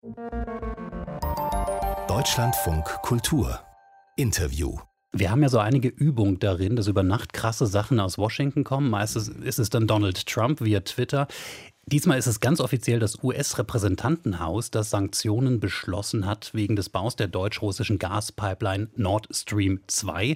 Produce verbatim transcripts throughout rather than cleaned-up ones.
Deutschlandfunk Kultur Interview. Wir haben ja so einige Übung darin, dass über Nacht krasse Sachen aus Washington kommen. Meistens ist es dann Donald Trump via Twitter. Diesmal ist es ganz offiziell das U S-Repräsentantenhaus, das Sanktionen beschlossen hat wegen des Baus der deutsch-russischen Gaspipeline Nord Stream zwei.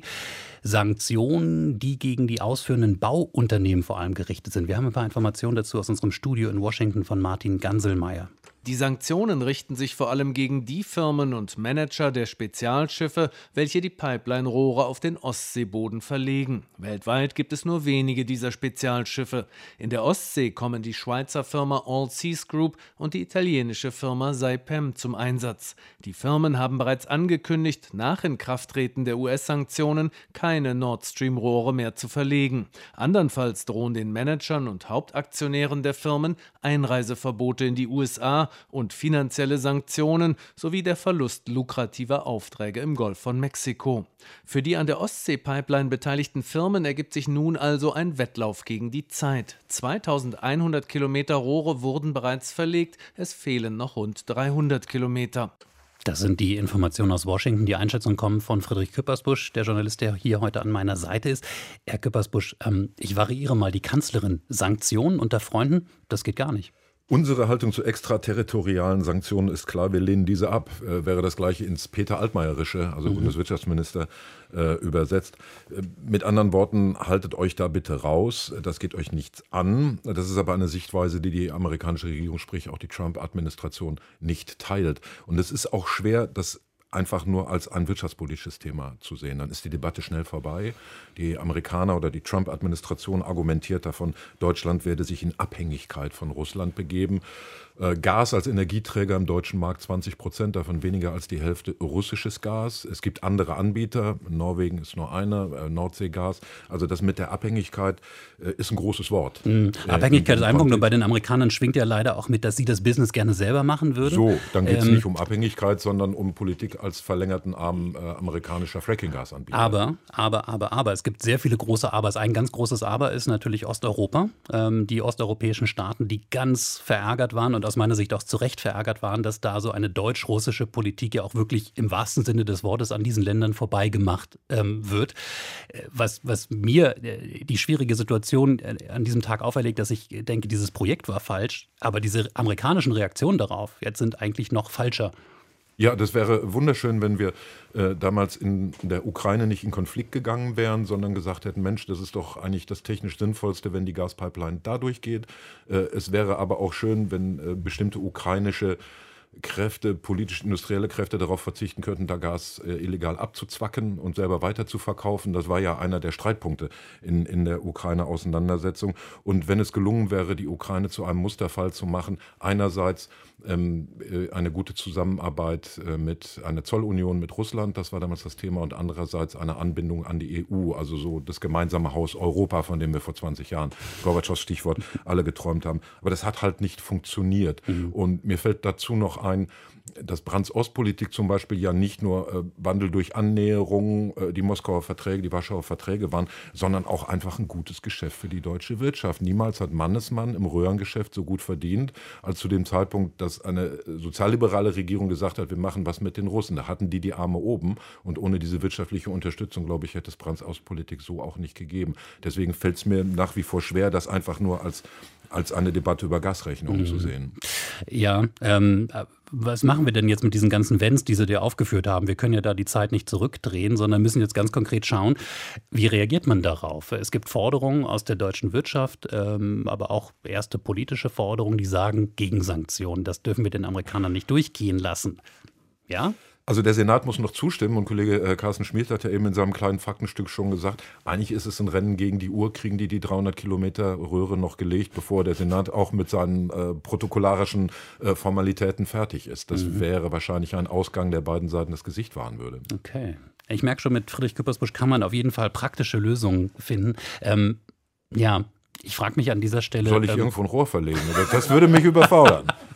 Sanktionen, die gegen die ausführenden Bauunternehmen vor allem gerichtet sind. Wir haben ein paar Informationen dazu aus unserem Studio in Washington von Martin Ganselmeier. Die Sanktionen richten sich vor allem gegen die Firmen und Manager der Spezialschiffe, welche die Pipeline-Rohre auf den Ostseeboden verlegen. Weltweit gibt es nur wenige dieser Spezialschiffe. In der Ostsee kommen die Schweizer Firma All Seas Group und die italienische Firma Saipem zum Einsatz. Die Firmen haben bereits angekündigt, nach Inkrafttreten der U S-Sanktionen keine Nord Stream-Rohre mehr zu verlegen. Andernfalls drohen den Managern und Hauptaktionären der Firmen Einreiseverbote in die U S A und finanzielle Sanktionen sowie der Verlust lukrativer Aufträge im Golf von Mexiko. Für die an der Ostsee-Pipeline beteiligten Firmen ergibt sich nun also ein Wettlauf gegen die Zeit. zweitausendeinhundert Kilometer Rohre wurden bereits verlegt, es fehlen noch rund dreihundert Kilometer. Das sind die Informationen aus Washington. Die Einschätzungen kommen von Friedrich Küppersbusch, der Journalist, der hier heute an meiner Seite ist. Herr Küppersbusch, ähm, ich variiere mal die Kanzlerin. Sanktionen unter Freunden, das geht gar nicht. Unsere Haltung zu extraterritorialen Sanktionen ist klar, wir lehnen diese ab. Äh, wäre das gleiche ins Peter-Altmaierische, also mhm. Bundeswirtschaftsminister, äh, übersetzt. Äh, mit anderen Worten, haltet euch da bitte raus, das geht euch nichts an. Das ist aber eine Sichtweise, die die amerikanische Regierung, sprich auch die Trump-Administration, nicht teilt. Und es ist auch schwer, das einfach nur als ein wirtschaftspolitisches Thema zu sehen. Dann ist die Debatte schnell vorbei. Die Amerikaner oder die Trump-Administration argumentiert davon, Deutschland werde sich in Abhängigkeit von Russland begeben. Äh, Gas als Energieträger im deutschen Markt zwanzig Prozent, davon weniger als die Hälfte russisches Gas. Es gibt andere Anbieter, Norwegen ist nur einer, äh, Nordseegas. Also das mit der Abhängigkeit äh, ist ein großes Wort. Mhm. Äh, Abhängigkeit ist ein Punkt, und bei den Amerikanern schwingt ja leider auch mit, dass sie das Business gerne selber machen würden. So, dann geht es ähm, nicht um Abhängigkeit, sondern um Politik als verlängerten Arm äh, amerikanischer Fracking-Gasanbieter. Aber, aber, aber, aber, es gibt sehr viele große Abers. Ein ganz großes Aber ist natürlich Osteuropa. Ähm, die osteuropäischen Staaten, die ganz verärgert waren und aus meiner Sicht auch zu Recht verärgert waren, dass da so eine deutsch-russische Politik ja auch wirklich im wahrsten Sinne des Wortes an diesen Ländern vorbeigemacht ähm, wird. Was, was mir äh, die schwierige Situation äh, an diesem Tag auferlegt, dass ich denke, dieses Projekt war falsch, aber diese amerikanischen Reaktionen darauf jetzt sind eigentlich noch falscher. Ja, das wäre wunderschön, wenn wir äh, damals in der Ukraine nicht in Konflikt gegangen wären, sondern gesagt hätten, Mensch, das ist doch eigentlich das technisch Sinnvollste, wenn die Gaspipeline da durchgeht. Äh, es wäre aber auch schön, wenn äh, bestimmte ukrainische Kräfte, politisch-industrielle Kräfte darauf verzichten könnten, da Gas äh, illegal abzuzwacken und selber weiter zu verkaufen. Das war ja einer der Streitpunkte in, in der Ukraine-Auseinandersetzung. Und wenn es gelungen wäre, die Ukraine zu einem Musterfall zu machen, einerseits ähm, äh, eine gute Zusammenarbeit äh, mit einer Zollunion mit Russland, das war damals das Thema, und andererseits eine Anbindung an die E U, also so das gemeinsame Haus Europa, von dem wir vor zwanzig Jahren, Gorbatschows Stichwort, alle geträumt haben. Aber das hat halt nicht funktioniert. Mhm. Und mir fällt dazu noch ein, dass Brandts Ostpolitik zum Beispiel ja nicht nur äh, Wandel durch Annäherung, äh, die Moskauer Verträge, die Warschauer Verträge waren, sondern auch einfach ein gutes Geschäft für die deutsche Wirtschaft. Niemals hat Mannesmann im Röhrengeschäft so gut verdient, als zu dem Zeitpunkt, dass eine sozialliberale Regierung gesagt hat, wir machen was mit den Russen. Da hatten die die Arme oben, und ohne diese wirtschaftliche Unterstützung, glaube ich, hätte es Brandts Ostpolitik so auch nicht gegeben. Deswegen fällt es mir nach wie vor schwer, das einfach nur als als eine Debatte über Gasrechnungen mhm. zu sehen. Ja, ähm, was machen wir denn jetzt mit diesen ganzen Wenns, die Sie dir aufgeführt haben? Wir können ja da die Zeit nicht zurückdrehen, sondern müssen jetzt ganz konkret schauen, wie reagiert man darauf? Es gibt Forderungen aus der deutschen Wirtschaft, ähm, aber auch erste politische Forderungen, die sagen, Gegensanktionen, das dürfen wir den Amerikanern nicht durchgehen lassen. Ja? Also der Senat muss noch zustimmen, und Kollege äh, Carsten Schmidt hat ja eben in seinem kleinen Faktenstück schon gesagt, eigentlich ist es ein Rennen gegen die Uhr, kriegen die die dreihundert Kilometer Röhre noch gelegt, bevor der Senat auch mit seinen äh, protokollarischen äh, Formalitäten fertig ist. Das mhm. wäre wahrscheinlich ein Ausgang, der beiden Seiten das Gesicht wahren würde. Okay. Ich merke schon, mit Friedrich Küppersbusch kann man auf jeden Fall praktische Lösungen finden. Ähm, ja, ich frage mich an dieser Stelle... Soll ich ähm, irgendwo ein Rohr verlegen? Das würde mich überfordern.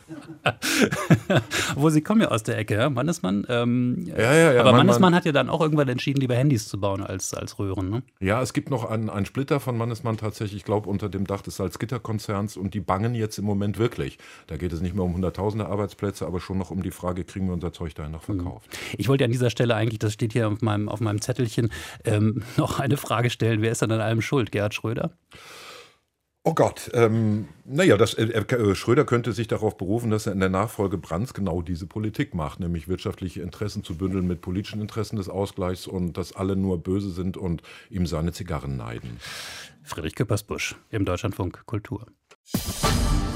Wo Sie kommen ja aus der Ecke, ja? Mannesmann. Ähm, ja, ja, ja. Aber man, Mannesmann man, hat ja dann auch irgendwann entschieden, lieber Handys zu bauen als, als Röhren. Ne? Ja, es gibt noch einen, einen Splitter von Mannesmann tatsächlich, ich glaube, unter dem Dach des Salzgitter-Konzerns und die bangen jetzt im Moment wirklich. Da geht es nicht mehr um hunderttausende Arbeitsplätze, aber schon noch um die Frage, kriegen wir unser Zeug dahin noch verkauft. Ich wollte an dieser Stelle eigentlich, das steht hier auf meinem, auf meinem Zettelchen, ähm, noch eine Frage stellen. Wer ist denn an allem schuld? Gerhard Schröder? Oh Gott, ähm, naja, das, äh, Schröder könnte sich darauf berufen, dass er in der Nachfolge Brandts genau diese Politik macht, nämlich wirtschaftliche Interessen zu bündeln mit politischen Interessen des Ausgleichs und dass alle nur böse sind und ihm seine Zigarren neiden. Friedrich Küppersbusch im Deutschlandfunk Kultur.